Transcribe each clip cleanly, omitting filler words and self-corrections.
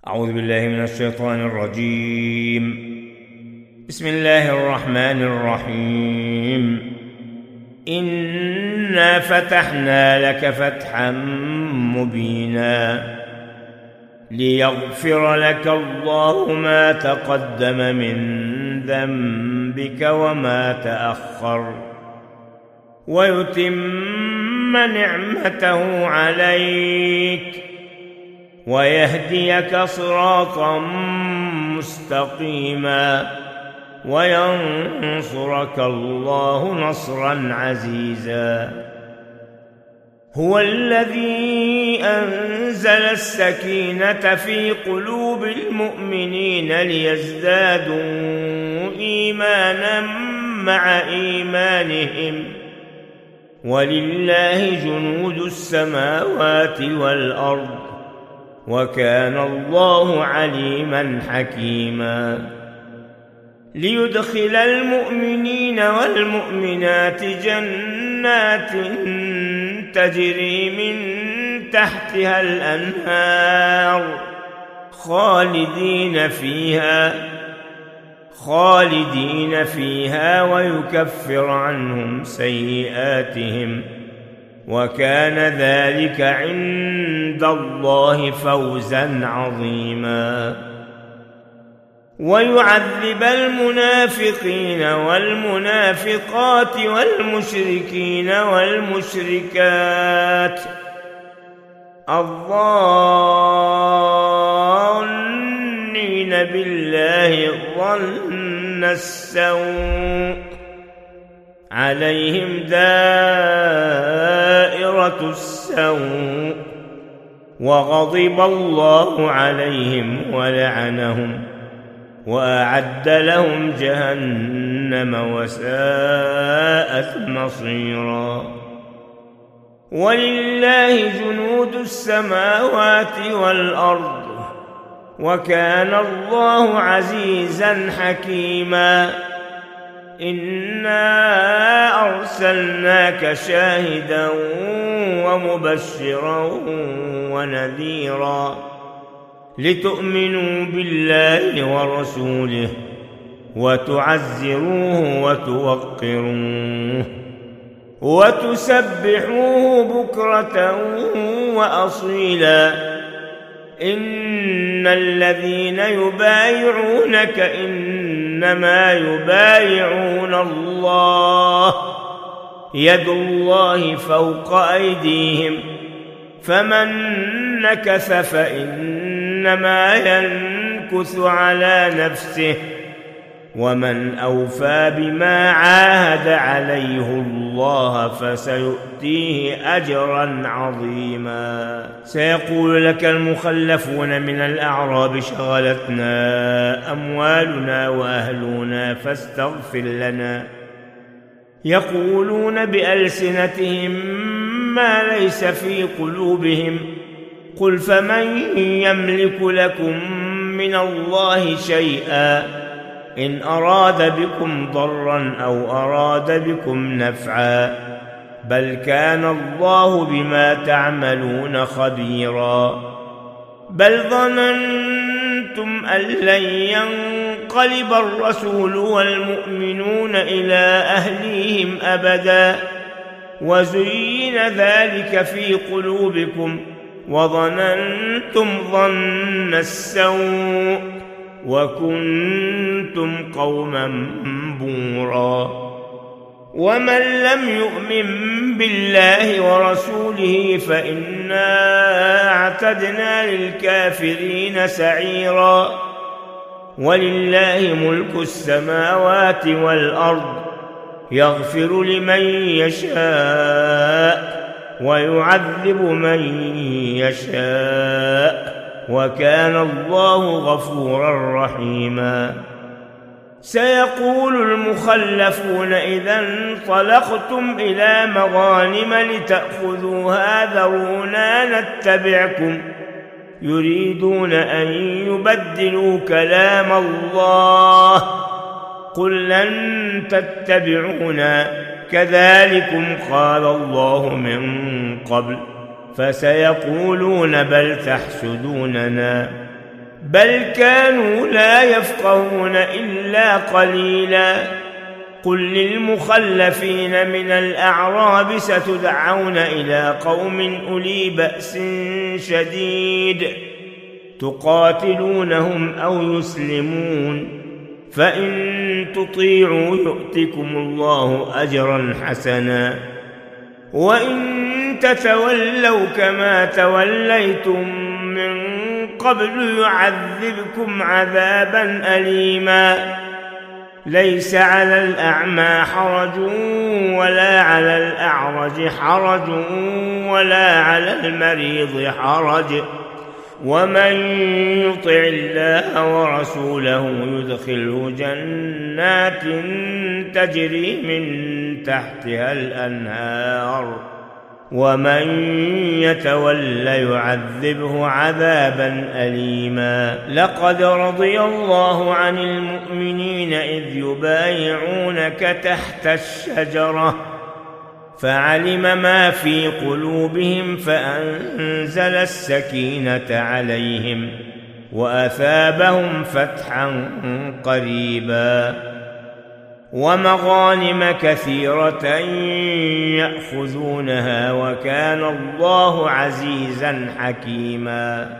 أعوذ بالله من الشيطان الرجيم. بسم الله الرحمن الرحيم. إنا فتحنا لك فتحا مبينا ليغفر لك الله ما تقدم من ذنبك وما تأخر ويتم نعمته عليك ويهديك صراطا مستقيما وينصرك الله نصرا عزيزا. هو الذي أنزل السكينة في قلوب المؤمنين ليزدادوا إيمانا مع إيمانهم ولله جنود السماوات والأرض وكان الله عليما حكيما. ليدخل المؤمنين والمؤمنات جنات تجري من تحتها الأنهار خالدين فيها ويكفر عنهم سيئاتهم وكان ذلك عند الله فوزا عظيما. ويعذب المنافقين والمنافقات والمشركين والمشركات الظانين بالله ظن السوء عليهم دائرة السوء وغضب الله عليهم ولعنهم وأعد لهم جهنم وساءت مصيرا. ولله جنود السماوات والأرض وكان الله عزيزا حكيما. إنا أرسلناك شاهدا ومبشرا ونذيرا لتؤمنوا بالله ورسوله وتعزروه وتوقروه وتسبحوه بكرة وأصيلا. إن الذين يبايعونك إنما يبايعون الله يد الله فوق أيديهم فمن نكث فإنما ينكث على نفسه ومن أوفى بما عاهد عليه الله فسيؤتيه أجرا عظيما. سيقول لك المخلفون من الأعراب شغلتنا أموالنا وأهلنا فاستغفر لنا. يقولون بألسنتهم ما ليس في قلوبهم قل فمن يملك لكم من الله شيئا إن أراد بكم ضرا أو أراد بكم نفعا بل كان الله بما تعملون خبيرا. بل ظننتم أن لن ينقلب الرسول والمؤمنون إلى أهليهم أبدا وزين ذلك في قلوبكم وظننتم ظن السوء وكنتم قوما بورا. ومن لم يؤمن بالله ورسوله فإنا اعتدنا للكافرين سعيرا. ولله ملك السماوات والأرض يغفر لمن يشاء ويعذب من يشاء وكان الله غفورا رحيما. سيقول المخلفون إذا انطلقتم إلى مغانم لتأخذوها ذرونا نتبعكم يريدون أن يبدلوا كلام الله قل لن تتبعونا كذلكم قال الله من قبل فسيقولون بل تحسدوننا بل كانوا لا يفقهون إلا قليلا. قل للمخلفين من الأعراب ستدعون إلى قوم أولي بأس شديد تقاتلونهم أو يسلمون، فإن تطيعوا يؤتكم الله أجرا حسنا، وإن تتولوا كما توليتم من قبل يعذبكم عذابا أليما. ليس على الأعمى حرج ولا على الأعرج حرج ولا على المريض حرج، ومن يطع الله ورسوله يدخله جنات تجري من تحتها الأنهار، ومن يتول يعذبه عذابا أليما. لقد رضي الله عن المؤمنين إذ يبايعونك تحت الشجرة فعلم ما في قلوبهم فأنزل السكينة عليهم وأثابهم فتحا قريبا، ومغانم كثيرة يأخذونها وكان الله عزيزا حكيما.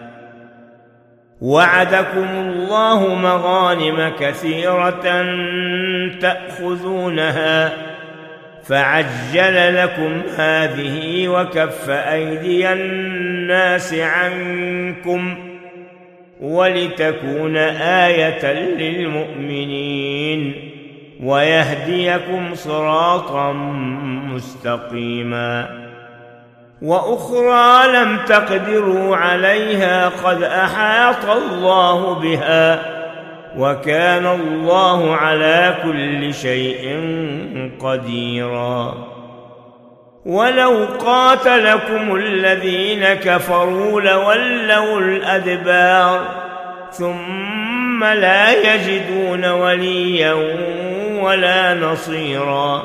وعدكم الله مغانم كثيرة تأخذونها فعجل لكم هذه وكف أيدي الناس عنكم ولتكون آية للمؤمنين ويهديكم صراطا مستقيما. وأخرى لم تقدروا عليها قد أحاط الله بها وكان الله على كل شيء قديرا. ولو قاتلكم الذين كفروا لولوا الأدبار ثم لا يجدون وليا ولا نصيرا.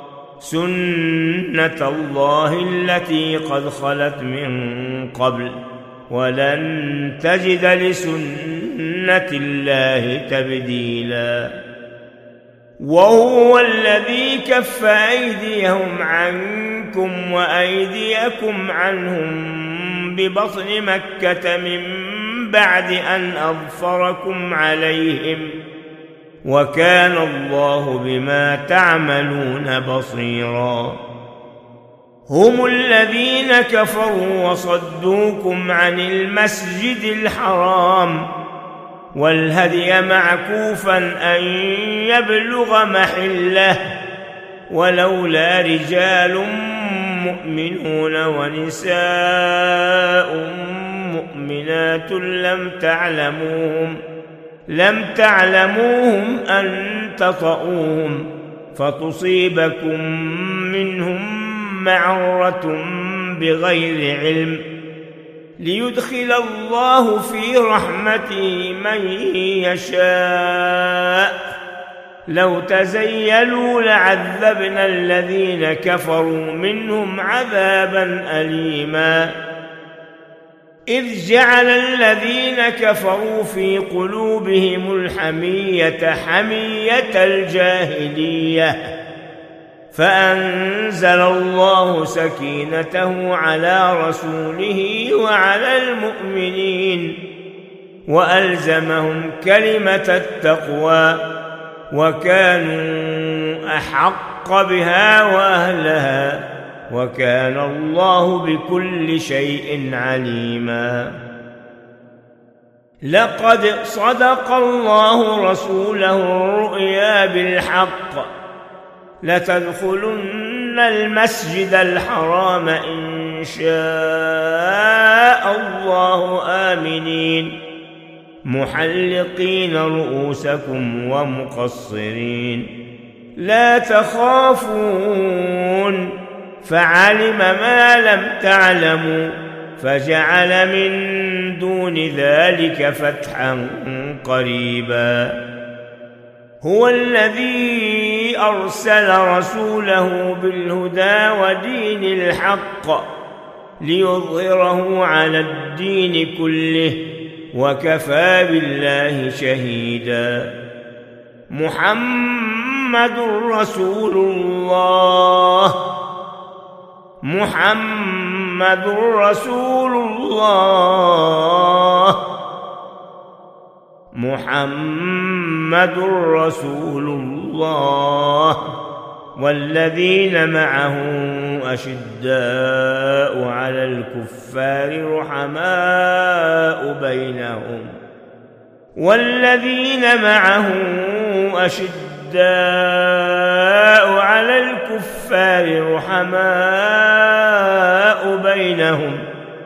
سنة الله التي قد خلت من قبل ولن تجد لسنة الله تبديلا. وهو الذي كف أيديهم عنكم وأيديكم عنهم ببطن مكة من بعد أن أظفركم عليهم وكان الله بما تعملون بصيرا. هم الذين كفروا وصدوكم عن المسجد الحرام والهدي معكوفا أن يبلغ محله ولولا رجال مؤمنون ونساء مؤمنات لم تعلموهم أن تطؤوهم فتصيبكم منهم معرة بغير علم ليدخل الله في رحمته من يشاء. لو تزيلوا لعذبنا الذين كفروا منهم عذابا أليما. إذ جعل الذين كفروا في قلوبهم الحمية حمية الجاهلية فأنزل الله سكينته على رسوله وعلى المؤمنين وألزمهم كلمة التقوى وكانوا أحق بها وأهلها وكان الله بكل شيء عليما. لقد صدق الله رسوله الرؤيا بالحق لتدخلن المسجد الحرام إن شاء الله آمنين محلقين رؤوسكم ومقصرين لا تخافون فعلم ما لم تعلموا فجعل من دون ذلك فتحا قريبا. هو الذي أرسل رسوله بالهدى ودين الحق ليظهره على الدين كله وكفى بالله شهيدا. محمد رسول الله، محمد رسول الله، محمد رسول الله. والذين معه أشداء على الكفار رحماء بينهم، والذين معه أشداء على الكفار رحماء بينهم،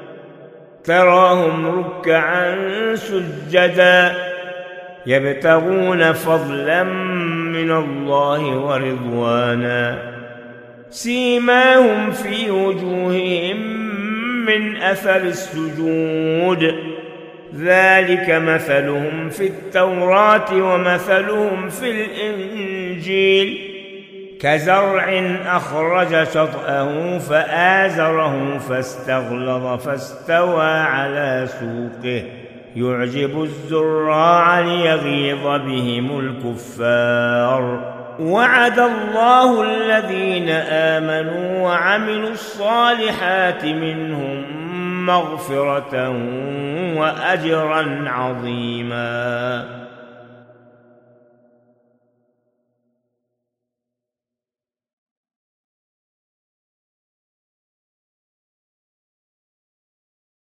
تراهم ركعا سجدا يبتغون فضلا من الله ورضوانا، سيماهم في وجوههم من أثر السجود، ذلك مثلهم في التوراة ومثلهم في الإنجيل، كزرع أخرج شطأه فآزره فاستغلظ فاستوى على سوقه يعجب الزراع ليغيظ بهم الكفار. وعد الله الذين آمنوا وعملوا الصالحات منهم مغفرة وأجرا عظيما.